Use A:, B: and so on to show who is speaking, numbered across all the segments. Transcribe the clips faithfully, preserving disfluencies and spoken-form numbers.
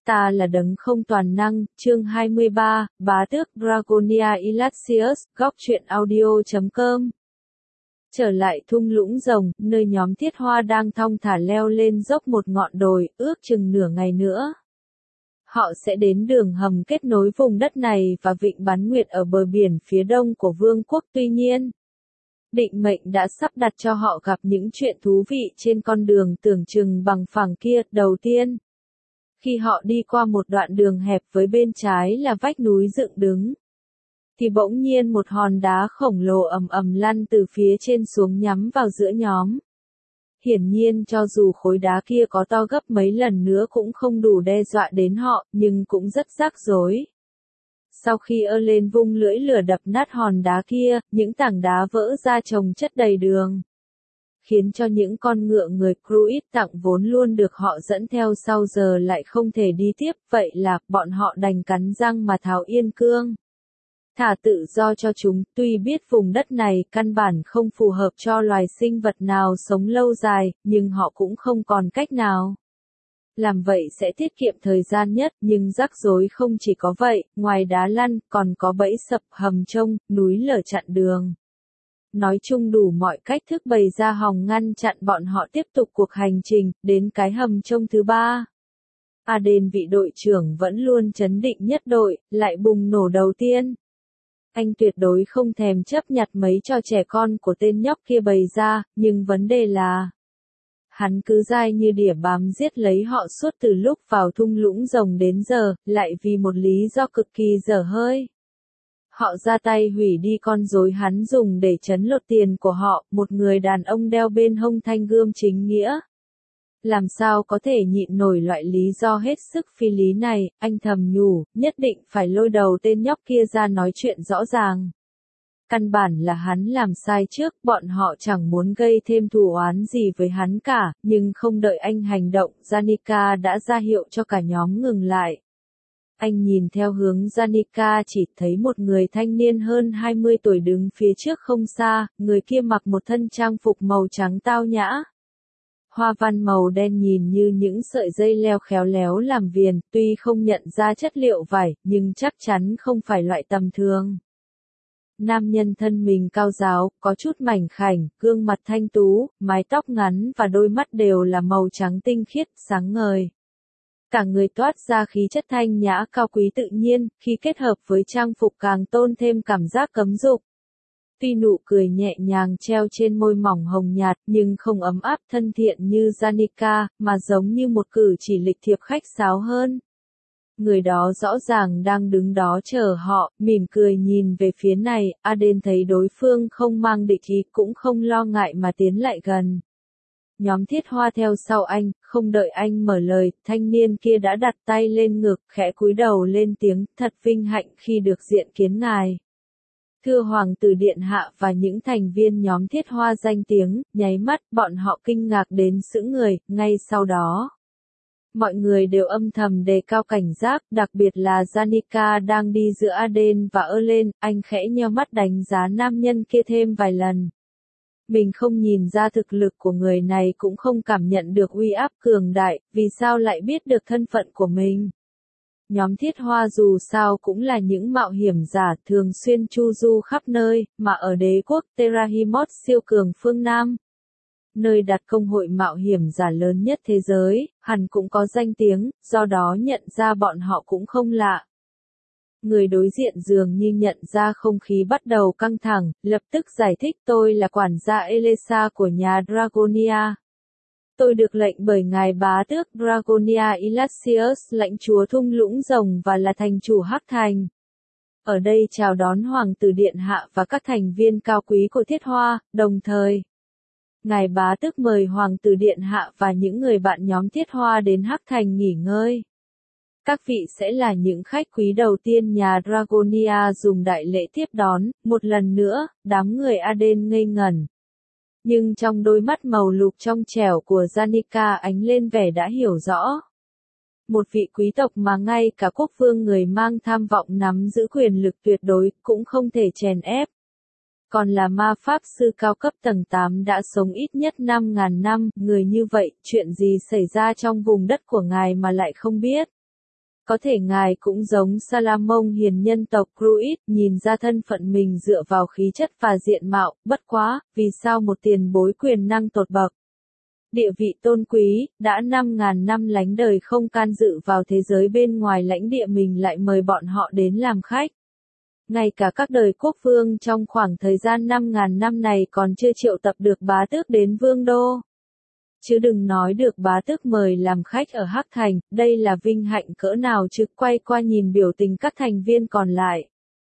A: ta là đấng không toàn năng, chương hai mươi ba, bá tước Dragonia Elaxius, góc truyện audio chấm com. Trở lại thung lũng rồng, nơi nhóm Thiết Hoa đang thong thả leo lên dốc một ngọn đồi, ước chừng nửa ngày nữa. Họ sẽ đến đường hầm kết nối vùng đất này và vịnh Bán Nguyệt ở bờ biển phía đông của vương quốc. Tuy nhiên, định mệnh đã sắp đặt cho họ gặp những chuyện thú vị trên con đường tưởng chừng bằng phẳng kia. Đầu tiên, khi họ đi qua một đoạn đường hẹp với bên trái là vách núi dựng đứng, thì bỗng nhiên một hòn đá khổng lồ ầm ầm lăn từ phía trên xuống nhắm vào giữa nhóm. Hiển nhiên cho dù khối đá kia có to gấp mấy lần nữa cũng không đủ đe dọa đến họ, nhưng cũng rất rắc rối. Sau khi ơ lên vung lưỡi lửa đập nát hòn đá kia, những tảng đá vỡ ra chồng chất đầy đường, khiến cho những con ngựa người Cruit tặng vốn luôn được họ dẫn theo sau giờ lại không thể đi tiếp. Vậy là bọn họ đành cắn răng mà tháo yên cương, thả tự do cho chúng. Tuy biết vùng đất này căn bản không phù hợp cho loài sinh vật nào sống lâu dài, nhưng họ cũng không còn cách nào. Làm vậy sẽ tiết kiệm thời gian nhất, nhưng rắc rối không chỉ có vậy, ngoài đá lăn, còn có bẫy sập, hầm trông, núi lở chặn đường. Nói chung đủ mọi cách thức bày ra hòng ngăn chặn bọn họ tiếp tục cuộc hành trình. Đến cái hầm trông thứ ba, Aden vị đội trưởng vẫn luôn trấn định nhất đội, lại bùng nổ đầu tiên. Anh tuyệt đối không thèm chấp nhặt mấy trò trẻ con của tên nhóc kia bày ra, nhưng vấn đề là hắn cứ dai như đỉa bám giết lấy họ suốt từ lúc vào thung lũng rồng đến giờ, lại vì một lý do cực kỳ dở hơi. Họ ra tay hủy đi con rối hắn dùng để trấn lột tiền của họ, một người đàn ông đeo bên hông thanh gươm chính nghĩa. Làm sao có thể nhịn nổi loại lý do hết sức phi lý này, anh thầm nhủ, nhất định phải lôi đầu tên nhóc kia ra nói chuyện rõ ràng. Căn bản là hắn làm sai trước, bọn họ chẳng muốn gây thêm thù oán gì với hắn cả, nhưng không đợi anh hành động, Janika đã ra hiệu cho cả nhóm ngừng lại. Anh nhìn theo hướng Janika chỉ thấy một người thanh niên hơn hai mươi tuổi đứng phía trước không xa, người kia mặc một thân trang phục màu trắng tao nhã. Hoa văn màu đen nhìn như những sợi dây leo khéo léo làm viền, tuy không nhận ra chất liệu vải, nhưng chắc chắn không phải loại tầm thường. Nam nhân thân mình cao ráo, có chút mảnh khảnh, gương mặt thanh tú, mái tóc ngắn và đôi mắt đều là màu trắng tinh khiết, sáng ngời. Cả người toát ra khí chất thanh nhã cao quý tự nhiên, khi kết hợp với trang phục càng tôn thêm cảm giác cấm dục. Tuy nụ cười nhẹ nhàng treo trên môi mỏng hồng nhạt nhưng không ấm áp thân thiện như Janika, mà giống như một cử chỉ lịch thiệp khách sáo hơn. Người đó rõ ràng đang đứng đó chờ họ, mỉm cười nhìn về phía này. Aden thấy đối phương không mang địch ý cũng không lo ngại mà tiến lại gần. Nhóm Thiết Hoa theo sau anh, không đợi anh mở lời, thanh niên kia đã đặt tay lên ngực, khẽ cúi đầu lên tiếng, thật vinh hạnh khi được diện kiến ngài. Thưa Hoàng tử Điện Hạ và những thành viên nhóm Thiết Hoa danh tiếng, nháy mắt, bọn họ kinh ngạc đến sững người. Ngay sau đó, mọi người đều âm thầm đề cao cảnh giác, đặc biệt là Janika đang đi giữa Aden và Erlen. Anh khẽ nheo mắt đánh giá nam nhân kia thêm vài lần. Mình không nhìn ra thực lực của người này cũng không cảm nhận được uy áp cường đại, vì sao lại biết được thân phận của mình. Nhóm Thiết Hoa dù sao cũng là những mạo hiểm giả thường xuyên chu du khắp nơi, mà ở đế quốc Terahimos siêu cường phương Nam, nơi đặt công hội mạo hiểm giả lớn nhất thế giới, hẳn cũng có danh tiếng, do đó nhận ra bọn họ cũng không lạ. Người đối diện dường như nhận ra không khí bắt đầu căng thẳng, lập tức giải thích, tôi là quản gia Elesa của nhà Dragonia. Tôi được lệnh bởi ngài bá tước Dragonia Elaxius, lãnh chúa thung lũng rồng và là thành chủ Hắc Thành. Ở đây chào đón Hoàng tử Điện Hạ và các thành viên cao quý của Thiết Hoa, đồng thời ngài bá tước mời Hoàng tử Điện Hạ và những người bạn nhóm Thiết Hoa đến Hắc Thành nghỉ ngơi. Các vị sẽ là những khách quý đầu tiên nhà Dragonia dùng đại lễ tiếp đón. Một lần nữa, đám người Aden ngây ngẩn. Nhưng trong đôi mắt màu lục trong trẻo của Janika ánh lên vẻ đã hiểu rõ. Một vị quý tộc mà ngay cả quốc vương người mang tham vọng nắm giữ quyền lực tuyệt đối cũng không thể chèn ép. Còn là ma pháp sư cao cấp tầng tám đã sống ít nhất năm ngàn năm, người như vậy, chuyện gì xảy ra trong vùng đất của ngài mà lại không biết. Có thể ngài cũng giống Salamông hiền nhân tộc Cruit, nhìn ra thân phận mình dựa vào khí chất và diện mạo, bất quá, vì sao một tiền bối quyền năng tột bậc, địa vị tôn quý, đã năm ngàn năm lánh đời không can dự vào thế giới bên ngoài lãnh địa mình lại mời bọn họ đến làm khách. Ngay cả các đời quốc vương trong khoảng thời gian năm ngàn năm này còn chưa triệu tập được bá tước đến vương đô. Chứ đừng nói được bá tước mời làm khách ở Hắc Thành, đây là vinh hạnh cỡ nào chứ. Quay qua nhìn biểu tình các thành viên còn lại.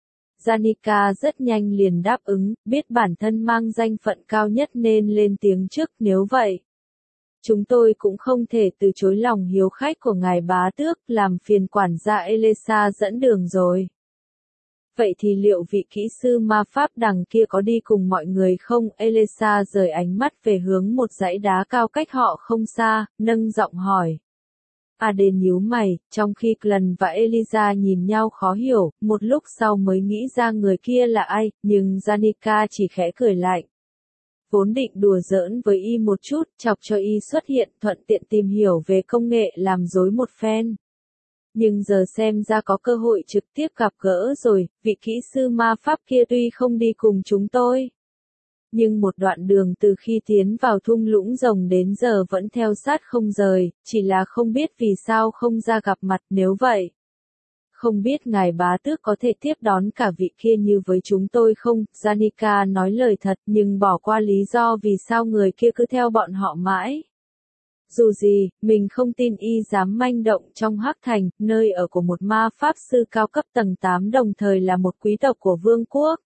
A: Janica rất nhanh liền đáp ứng, biết bản thân mang danh phận cao nhất nên lên tiếng trước, nếu vậy. Chúng tôi cũng không thể từ chối lòng hiếu khách của ngài bá tước, làm phiền quản gia Elesa dẫn đường rồi. Vậy thì liệu vị kỹ sư ma pháp đằng kia có đi cùng mọi người không? Elesa rời ánh mắt về hướng một dãy đá cao cách họ không xa, nâng giọng hỏi. Aden nhíu mày, trong khi Glenn và Eliza nhìn nhau khó hiểu, một lúc sau mới nghĩ ra người kia là ai, nhưng Janica chỉ khẽ cười lạnh. Vốn định đùa giỡn với y một chút, chọc cho y xuất hiện, thuận tiện tìm hiểu về công nghệ làm dối một phen. Nhưng giờ xem ra có cơ hội trực tiếp gặp gỡ rồi, vị kỹ sư ma pháp kia tuy không đi cùng chúng tôi. Nhưng một đoạn đường từ khi tiến vào thung lũng rồng đến giờ vẫn theo sát không rời, chỉ là không biết vì sao không ra gặp mặt. Nếu vậy. Không biết ngài bá tước có thể tiếp đón cả vị kia như với chúng tôi không? Janica nói lời thật nhưng bỏ qua lý do vì sao người kia cứ theo bọn họ mãi. Dù gì, mình không tin y dám manh động trong Hắc Thành, nơi ở của một ma pháp sư cao cấp tầng tám đồng thời là một quý tộc của vương quốc.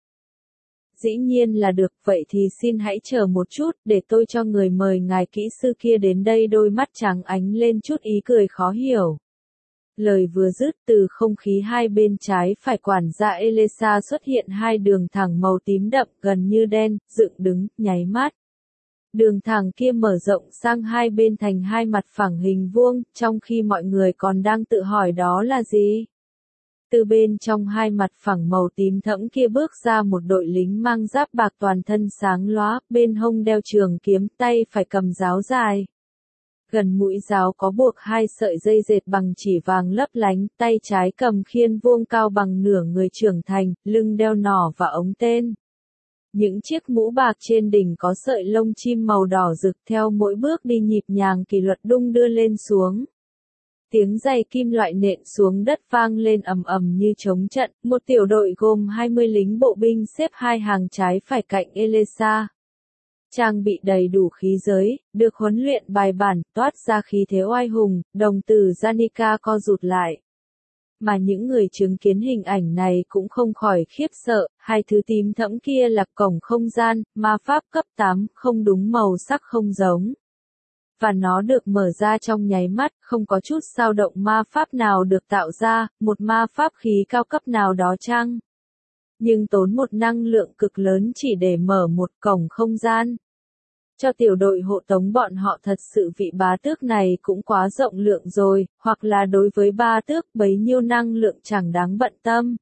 A: Dĩ nhiên là được, vậy thì xin hãy chờ một chút, để tôi cho người mời ngài kỹ sư kia đến đây. Đôi mắt trắng ánh lên chút ý cười khó hiểu. Lời vừa dứt, từ không khí hai bên trái phải quản gia Elesa xuất hiện hai đường thẳng màu tím đậm gần như đen, dựng đứng, nháy mắt. Đường thẳng kia mở rộng sang hai bên thành hai mặt phẳng hình vuông, trong khi mọi người còn đang tự hỏi đó là gì. Từ bên trong hai mặt phẳng màu tím thẫm kia bước ra một đội lính mang giáp bạc toàn thân sáng lóa, bên hông đeo trường kiếm, tay phải cầm giáo dài. Gần mũi giáo có buộc hai sợi dây dệt bằng chỉ vàng lấp lánh, tay trái cầm khiên vuông cao bằng nửa người trưởng thành, lưng đeo nỏ và ống tên. Những chiếc mũ bạc trên đỉnh có sợi lông chim màu đỏ rực theo mỗi bước đi nhịp nhàng kỷ luật đung đưa lên xuống. Tiếng giày kim loại nện xuống đất vang lên ầm ầm như trống trận, một tiểu đội gồm hai mươi lính bộ binh xếp hai hàng trái phải cạnh Elesa. Trang bị đầy đủ khí giới, được huấn luyện bài bản, toát ra khí thế oai hùng, đồng tử Janica co rụt lại. Mà những người chứng kiến hình ảnh này cũng không khỏi khiếp sợ, hai thứ tím thẫm kia là cổng không gian, ma pháp cấp tám, không đúng màu sắc không giống. Và nó được mở ra trong nháy mắt, không có chút dao động ma pháp nào được tạo ra, một ma pháp khí cao cấp nào đó chăng? Nhưng tốn một năng lượng cực lớn chỉ để mở một cổng không gian. Cho tiểu đội hộ tống bọn họ thật sự vị bá tước này cũng quá rộng lượng rồi, hoặc là đối với ba tước bấy nhiêu năng lượng chẳng đáng bận tâm.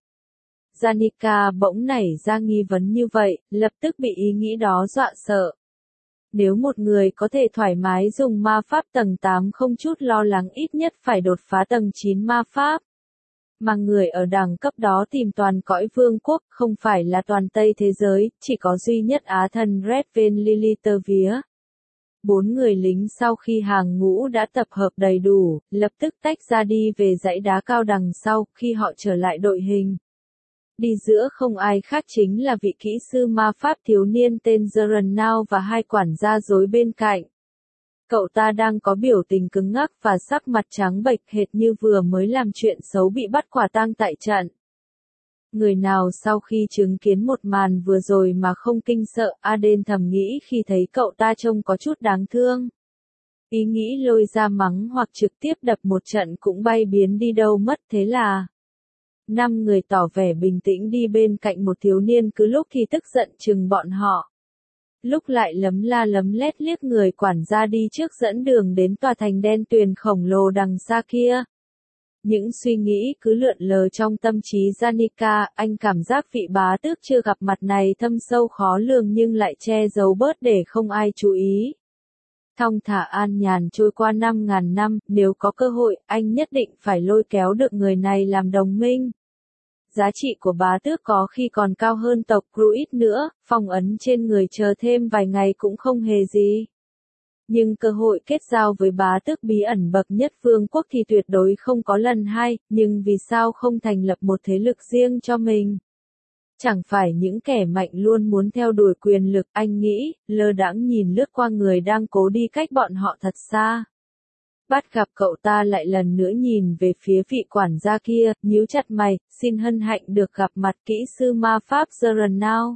A: Janica bỗng nảy ra nghi vấn như vậy, lập tức bị ý nghĩ đó dọa sợ. Nếu một người có thể thoải mái dùng ma pháp tầng tám không chút lo lắng ít nhất phải đột phá tầng chín ma pháp. Mà người ở đẳng cấp đó tìm toàn cõi vương quốc, không phải là toàn Tây thế giới, chỉ có duy nhất Á thần Redven Lilithvia. Bốn người lính sau khi hàng ngũ đã tập hợp đầy đủ, lập tức tách ra đi về dãy đá cao đằng sau, khi họ trở lại đội hình. Đi giữa không ai khác chính là vị kỹ sư ma pháp thiếu niên tên Zerunao và hai quản gia rối bên cạnh. Cậu ta đang có biểu tình cứng ngắc và sắc mặt trắng bệch hệt như vừa mới làm chuyện xấu bị bắt quả tang tại trận. Người nào sau khi chứng kiến một màn vừa rồi mà không kinh sợ, Aden thầm nghĩ khi thấy cậu ta trông có chút đáng thương. Ý nghĩ lôi ra mắng hoặc trực tiếp đập một trận cũng bay biến đi đâu mất, thế là năm người tỏ vẻ bình tĩnh đi bên cạnh một thiếu niên cứ lúc thì tức giận chừng bọn họ. Lúc lại lấm la lấm lét liếc người quản gia đi trước dẫn đường đến tòa thành đen tuyền khổng lồ đằng xa kia. Những suy nghĩ cứ lượn lờ trong tâm trí Janica, anh cảm giác vị bá tước chưa gặp mặt này thâm sâu khó lường nhưng lại che giấu bớt để không ai chú ý. Thong thả an nhàn trôi qua năm ngàn năm, nếu có cơ hội, anh nhất định phải lôi kéo được người này làm đồng minh. Giá trị của bá tước có khi còn cao hơn tộc Druid nữa, phong ấn trên người chờ thêm vài ngày cũng không hề gì. Nhưng cơ hội kết giao với bá tước bí ẩn bậc nhất vương quốc thì tuyệt đối không có lần hai, nhưng vì sao không thành lập một thế lực riêng cho mình? Chẳng phải những kẻ mạnh luôn muốn theo đuổi quyền lực, anh nghĩ, lơ đãng nhìn lướt qua người đang cố đi cách bọn họ thật xa. Bắt gặp cậu ta lại lần nữa nhìn về phía vị quản gia kia, nhíu chặt mày, xin hân hạnh được gặp mặt kỹ sư ma pháp Zerranau.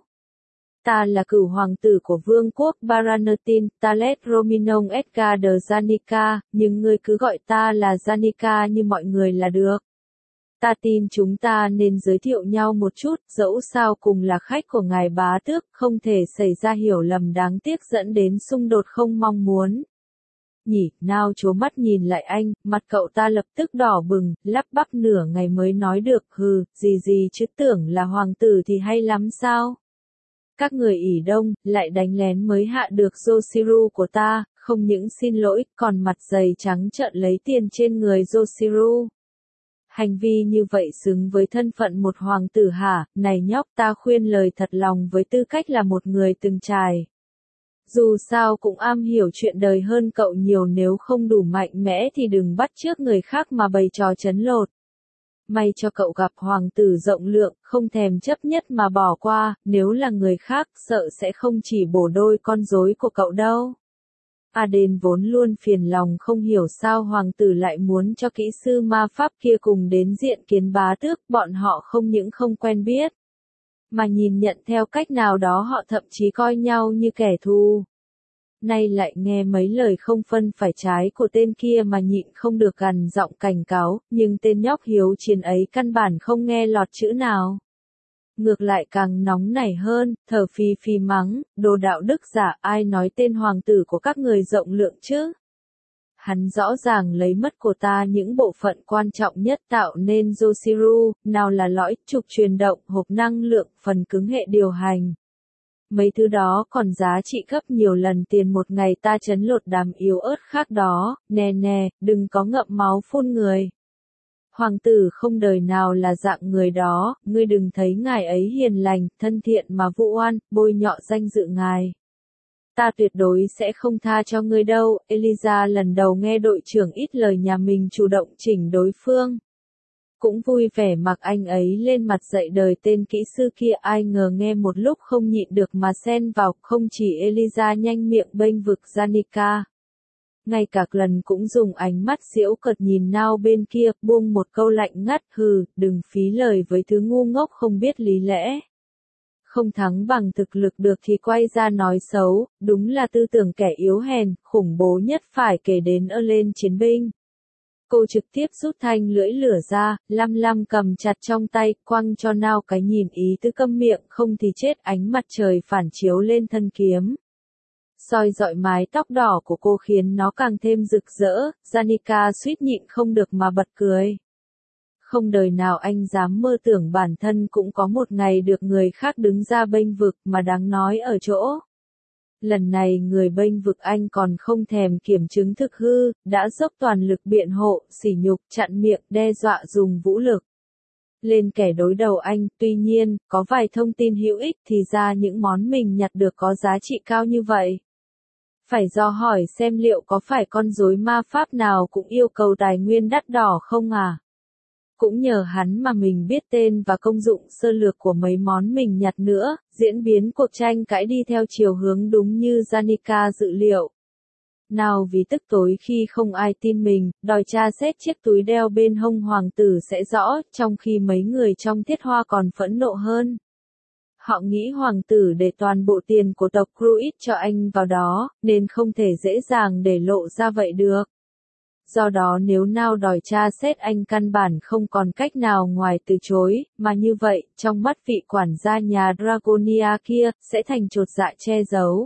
A: Ta là cửu hoàng tử của vương quốc Baranatin, Talet Rominon Edgar de Zanica, nhưng ngươi cứ gọi ta là Zanica như mọi người là được. Ta tin chúng ta nên giới thiệu nhau một chút, dẫu sao cùng là khách của ngài bá tước, không thể xảy ra hiểu lầm đáng tiếc dẫn đến xung đột không mong muốn. Nhỉ, Nào chố mắt nhìn lại anh, mặt cậu ta lập tức đỏ bừng, lắp bắp nửa ngày mới nói được, hừ, gì gì chứ tưởng là hoàng tử thì hay lắm sao? Các người ỷ đông, lại đánh lén mới hạ được Yoshiru của ta, không những xin lỗi, còn mặt dày trắng trợn lấy tiền trên người Yoshiru. Hành vi như vậy xứng với thân phận một hoàng tử hả? Này nhóc, ta khuyên lời thật lòng với tư cách là một người từng trải. Dù sao cũng am hiểu chuyện đời hơn cậu nhiều, nếu không đủ mạnh mẽ thì đừng bắt chước người khác mà bày trò trấn lột. May cho cậu gặp hoàng tử rộng lượng, không thèm chấp nhất mà bỏ qua, nếu là người khác sợ sẽ không chỉ bổ đôi con rối của cậu đâu. Aden vốn luôn phiền lòng không hiểu sao hoàng tử lại muốn cho kỹ sư ma pháp kia cùng đến diện kiến bá tước, bọn họ không những không quen biết, mà nhìn nhận theo cách nào đó họ thậm chí coi nhau như kẻ thù. Nay lại nghe mấy lời không phân phải trái của tên kia mà nhịn không được gằn giọng cảnh cáo, nhưng tên nhóc hiếu chiến ấy căn bản không nghe lọt chữ nào. Ngược lại càng nóng nảy hơn, thở phì phì mắng, đồ đạo đức giả, ai nói tên hoàng tử của các người rộng lượng chứ? Hắn rõ ràng lấy mất của ta những bộ phận quan trọng nhất tạo nên Yoshiru, nào là lõi, trục truyền động, hộp năng lượng, phần cứng hệ điều hành. Mấy thứ đó còn giá trị gấp nhiều lần tiền một ngày ta trấn lột đám yếu ớt khác đó, nè nè, đừng có ngậm máu phun người. Hoàng tử không đời nào là dạng người đó, ngươi đừng thấy ngài ấy hiền lành, thân thiện mà vu oan, bôi nhọ danh dự ngài. Ta tuyệt đối sẽ không tha cho ngươi đâu. Eliza lần đầu nghe đội trưởng ít lời nhà mình chủ động chỉnh đối phương. Cũng vui vẻ mặc anh ấy lên mặt dạy đời tên kỹ sư kia, ai ngờ nghe một lúc không nhịn được mà xen vào, không chỉ Eliza nhanh miệng bênh vực Zanica. Ngay cả lần cũng dùng ánh mắt giễu cợt nhìn Nào bên kia, buông một câu lạnh ngắt, hừ, đừng phí lời với thứ ngu ngốc không biết lý lẽ. Không thắng bằng thực lực được thì quay ra nói xấu, đúng là tư tưởng kẻ yếu hèn, khủng bố nhất phải kể đến ở lên chiến binh. Cô trực tiếp rút thanh lưỡi lửa ra, lăm lăm cầm chặt trong tay, quăng cho Nào cái nhìn ý tứ câm miệng, không thì chết. Ánh mặt trời phản chiếu lên thân kiếm, soi dọi mái tóc đỏ của cô khiến nó càng thêm rực rỡ. Zanica suýt nhịn không được mà bật cười. Không đời nào anh dám mơ tưởng bản thân cũng có một ngày được người khác đứng ra bênh vực, mà đáng nói ở chỗ. Lần này người bênh vực anh còn không thèm kiểm chứng thực hư, đã dốc toàn lực biện hộ, sỉ nhục, chặn miệng, đe dọa dùng vũ lực lên kẻ đối đầu anh. Tuy nhiên, có vài thông tin hữu ích thì ra những món mình nhặt được có giá trị cao như vậy. Phải dò hỏi xem liệu có phải con rối ma pháp nào cũng yêu cầu tài nguyên đắt đỏ không à? Cũng nhờ hắn mà mình biết tên và công dụng sơ lược của mấy món mình nhặt nữa, diễn biến cuộc tranh cãi đi theo chiều hướng đúng như Zanica dự liệu. Nào vì tức tối khi không ai tin mình, đòi tra xét chiếc túi đeo bên hông hoàng tử sẽ rõ, trong khi mấy người trong thiết hoa còn phẫn nộ hơn. Họ nghĩ hoàng tử để toàn bộ tiền của tộc Druid cho anh vào đó, nên không thể dễ dàng để lộ ra vậy được. Do đó nếu Nào đòi tra xét anh căn bản không còn cách nào ngoài từ chối, mà như vậy, trong mắt vị quản gia nhà Dragonia kia, sẽ thành chột dạ che giấu.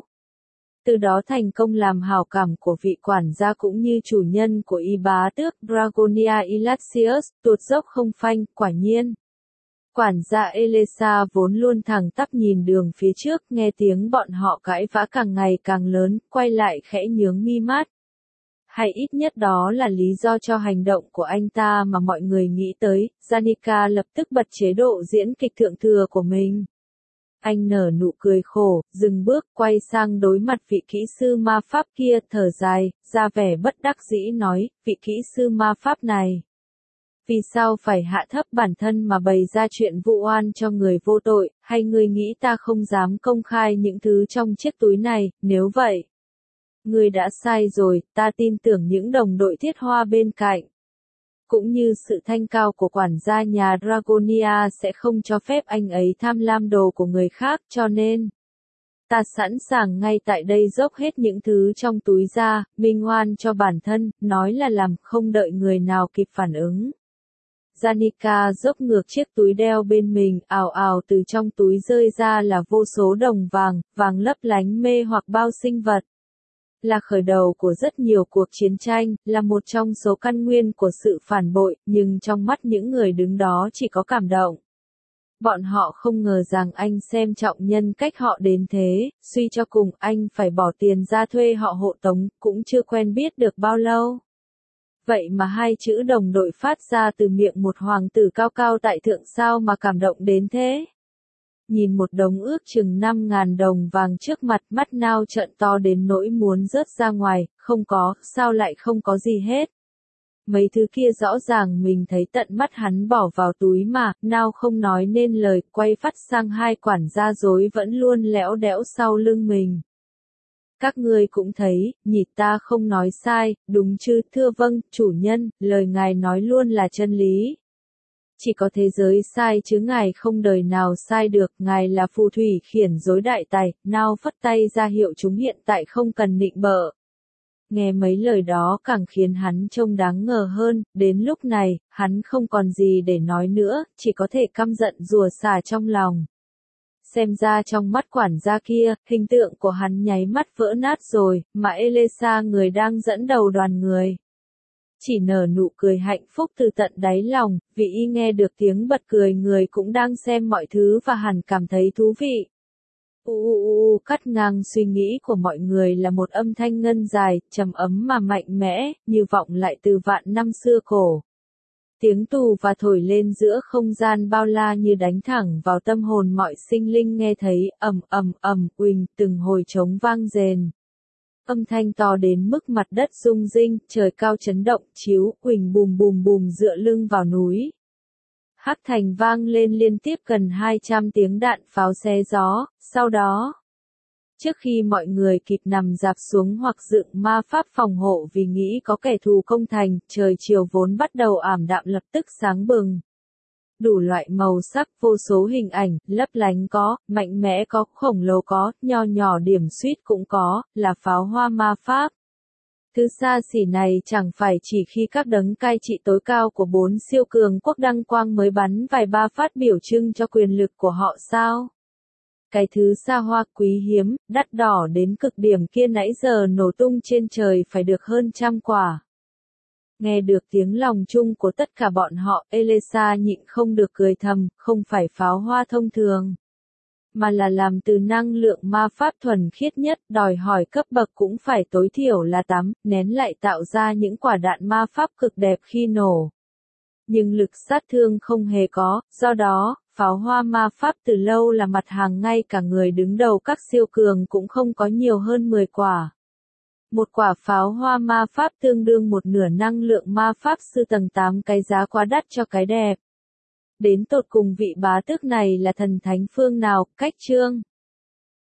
A: Từ đó thành công làm hảo cảm của vị quản gia cũng như chủ nhân của y bá tước Dragonia Elaxius, tuột dốc không phanh, quả nhiên. Quản gia Elesa vốn luôn thẳng tắp nhìn đường phía trước, nghe tiếng bọn họ cãi vã càng ngày càng lớn, quay lại khẽ nhướng mi mắt. Hay ít nhất đó là lý do cho hành động của anh ta mà mọi người nghĩ tới. Janica lập tức bật chế độ diễn kịch thượng thừa của mình. Anh nở nụ cười khổ, dừng bước, quay sang đối mặt vị kỹ sư ma pháp kia, thở dài, ra vẻ bất đắc dĩ nói, vị kỹ sư ma pháp này. Vì sao phải hạ thấp bản thân mà bày ra chuyện vụ oan cho người vô tội, hay ngươi nghĩ ta không dám công khai những thứ trong chiếc túi này, nếu vậy? Ngươi đã sai rồi, ta tin tưởng những đồng đội thiết hoa bên cạnh. Cũng như sự thanh cao của quản gia nhà Dragonia sẽ không cho phép anh ấy tham lam đồ của người khác, cho nên ta sẵn sàng ngay tại đây dốc hết những thứ trong túi ra, minh oan cho bản thân, nói là làm, không đợi người nào kịp phản ứng. Janica dốc ngược chiếc túi đeo bên mình, ào ào từ trong túi rơi ra là vô số đồng vàng, vàng lấp lánh mê hoặc bao sinh vật. Là khởi đầu của rất nhiều cuộc chiến tranh, là một trong số căn nguyên của sự phản bội, nhưng trong mắt những người đứng đó chỉ có cảm động. Bọn họ không ngờ rằng anh xem trọng nhân cách họ đến thế, suy cho cùng anh phải bỏ tiền ra thuê họ hộ tống, cũng chưa quen biết được bao lâu. Vậy mà hai chữ đồng đội phát ra từ miệng một hoàng tử cao cao tại thượng sao mà cảm động đến thế. Nhìn một đống ước chừng năm ngàn đồng vàng trước mặt, mắt Nao trợn to đến nỗi muốn rớt ra ngoài, không có, sao lại không có gì hết. Mấy thứ kia rõ ràng mình thấy tận mắt hắn bỏ vào túi mà, Nao không nói nên lời, quay phát sang hai quản gia rối vẫn luôn lẽo đẽo sau lưng mình. Các ngươi cũng thấy, nhỉ, ta không nói sai, đúng chứ? Thưa vâng, chủ nhân, lời ngài nói luôn là chân lý. Chỉ có thế giới sai chứ ngài không đời nào sai được, ngài là phù thủy khiển dối đại tài. Nao phất tay ra hiệu chúng hiện tại không cần nịnh bợ. Nghe mấy lời đó càng khiến hắn trông đáng ngờ hơn, đến lúc này, hắn không còn gì để nói nữa, chỉ có thể căm giận rùa xả trong lòng. Xem ra trong mắt quản gia kia, hình tượng của hắn nháy mắt vỡ nát rồi, mà Elesa người đang dẫn đầu đoàn người. Chỉ nở nụ cười hạnh phúc từ tận đáy lòng, vì y nghe được tiếng bật cười người cũng đang xem mọi thứ và hẳn cảm thấy thú vị. U u u cắt ngang suy nghĩ của mọi người là một âm thanh ngân dài, trầm ấm mà mạnh mẽ, như vọng lại từ vạn năm xưa cổ. Tiếng tù và thổi lên giữa không gian bao la như đánh thẳng vào tâm hồn mọi sinh linh nghe thấy, ầm ầm ầm, uỳnh, từng hồi trống vang rền. Âm thanh to đến mức mặt đất rung rinh, trời cao chấn động, chiếu, uỳnh bùm bùm bùm dựa lưng vào núi. Hắc thành vang lên liên tiếp gần hai trăm tiếng đạn pháo xé gió, sau đó, trước khi mọi người kịp nằm dạp xuống hoặc dựng ma pháp phòng hộ vì nghĩ có kẻ thù công thành, trời chiều vốn bắt đầu ảm đạm lập tức sáng bừng. Đủ loại màu sắc, vô số hình ảnh, lấp lánh có, mạnh mẽ có, khổng lồ có, nho nhỏ điểm suýt cũng có, là pháo hoa ma pháp. Thứ xa xỉ này chẳng phải chỉ khi các đấng cai trị tối cao của bốn siêu cường quốc đăng quang mới bắn vài ba phát biểu trưng cho quyền lực của họ sao? Cái thứ xa hoa quý hiếm, đắt đỏ đến cực điểm kia nãy giờ nổ tung trên trời phải được hơn trăm quả. Nghe được tiếng lòng chung của tất cả bọn họ, Elesa nhịn không được cười thầm, không phải pháo hoa thông thường, mà là làm từ năng lượng ma pháp thuần khiết nhất, đòi hỏi cấp bậc cũng phải tối thiểu là tám, nén lại tạo ra những quả đạn ma pháp cực đẹp khi nổ. Nhưng lực sát thương không hề có, do đó, pháo hoa ma pháp từ lâu là mặt hàng ngay cả người đứng đầu các siêu cường cũng không có nhiều hơn mười quả. Một quả pháo hoa ma pháp tương đương một nửa năng lượng ma pháp sư tầng tám, cái giá quá đắt cho cái đẹp. Đến tột cùng vị bá tước này là thần thánh phương nào, cách chương